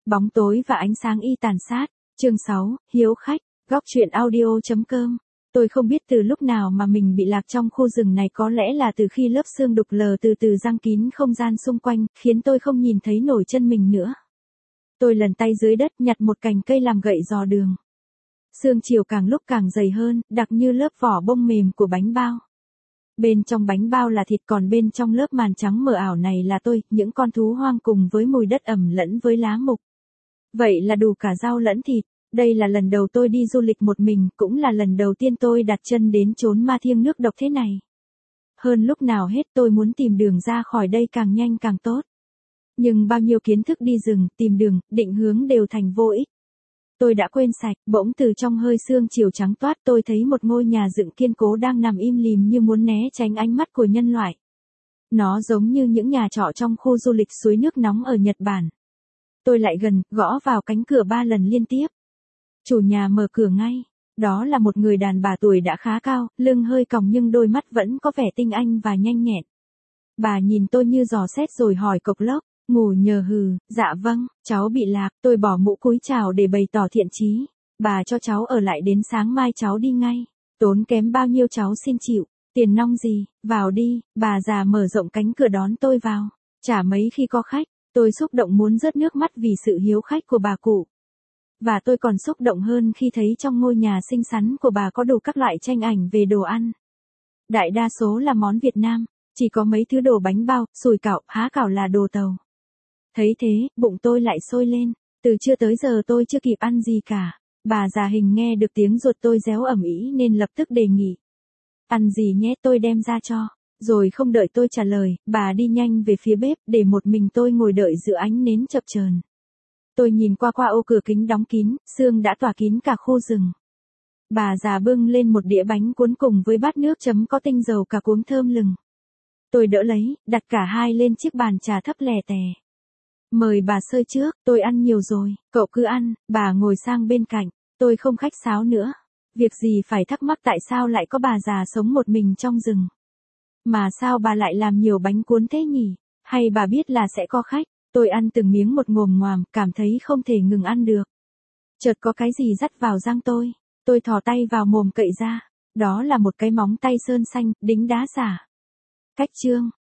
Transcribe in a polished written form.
Bóng tối và ánh sáng y tàn sát. Chương 6, hiếu khách. Góc truyện audio.com. Tôi không biết từ lúc nào mà mình bị lạc trong khu rừng này, có lẽ là từ khi lớp sương đục lờ từ từ giăng kín không gian xung quanh, khiến tôi không nhìn thấy nổi chân mình nữa. Tôi lần tay dưới đất nhặt một cành cây làm gậy dò đường. Sương chiều càng lúc càng dày hơn, đặc như lớp vỏ bông mềm của bánh bao. Bên trong bánh bao là thịt, còn bên trong lớp màn trắng mờ ảo này là tôi, những con thú hoang cùng với mùi đất ẩm lẫn với lá mục. Vậy là đủ cả rau lẫn thịt. Đây là lần đầu tôi đi du lịch một mình, cũng là lần đầu tiên tôi đặt chân đến chốn ma thiêng nước độc thế này. Hơn lúc nào hết tôi muốn tìm đường ra khỏi đây càng nhanh càng tốt. Nhưng bao nhiêu kiến thức đi rừng, tìm đường, định hướng đều thành vô ích. Tôi đã quên sạch, bỗng từ trong hơi sương chiều trắng toát tôi thấy một ngôi nhà dựng kiên cố đang nằm im lìm như muốn né tránh ánh mắt của nhân loại. Nó giống như những nhà trọ trong khu du lịch suối nước nóng ở Nhật Bản. Tôi lại gần, gõ vào cánh cửa 3 lần liên tiếp. Chủ nhà mở cửa ngay. Đó là một người đàn bà tuổi đã khá cao, lưng hơi còng nhưng đôi mắt vẫn có vẻ tinh anh và nhanh nhẹn. Bà nhìn tôi như dò xét rồi hỏi cộc lốc, ngủ nhờ hừ, dạ vâng, cháu bị lạc. Tôi bỏ mũ cúi chào để bày tỏ thiện chí. Bà cho cháu ở lại đến sáng mai cháu đi ngay. Tốn kém bao nhiêu cháu xin chịu, tiền nong gì, vào đi. Bà già mở rộng cánh cửa đón tôi vào. Chả mấy khi có khách, tôi xúc động muốn rớt nước mắt vì sự hiếu khách của bà cụ. Và tôi còn xúc động hơn khi thấy trong ngôi nhà xinh xắn của bà có đủ các loại tranh ảnh về đồ ăn. Đại đa số là món Việt Nam, chỉ có mấy thứ đồ bánh bao, sủi cảo, há cảo là đồ Tàu. Thấy thế, bụng tôi lại sôi lên, từ trưa tới giờ tôi chưa kịp ăn gì cả. Bà già hình nghe được tiếng ruột tôi réo ầm ĩ nên lập tức đề nghị. Ăn gì nhé, tôi đem ra cho. Rồi không đợi tôi trả lời, bà đi nhanh về phía bếp để một mình tôi ngồi đợi giữa ánh nến chập chờn. Tôi nhìn qua ô cửa kính đóng kín, sương đã tỏa kín cả khu rừng. Bà già bưng lên một đĩa bánh cuốn cùng với bát nước chấm có tinh dầu cà cuống thơm lừng. Tôi đỡ lấy, đặt cả hai lên chiếc bàn trà thấp lè tè. Mời bà xơi trước, tôi ăn nhiều rồi, cậu cứ ăn. Bà ngồi sang bên cạnh, tôi không khách sáo nữa. Việc gì phải thắc mắc tại sao lại có bà già sống một mình trong rừng. Mà sao bà lại làm nhiều bánh cuốn thế nhỉ? Hay bà biết là sẽ có khách? Tôi ăn từng miếng một ngồm ngoàm, cảm thấy không thể ngừng ăn được. Chợt có cái gì dắt vào răng tôi thò tay vào mồm cậy ra. Đó là một cái móng tay sơn xanh, đính đá giả. Cách chương,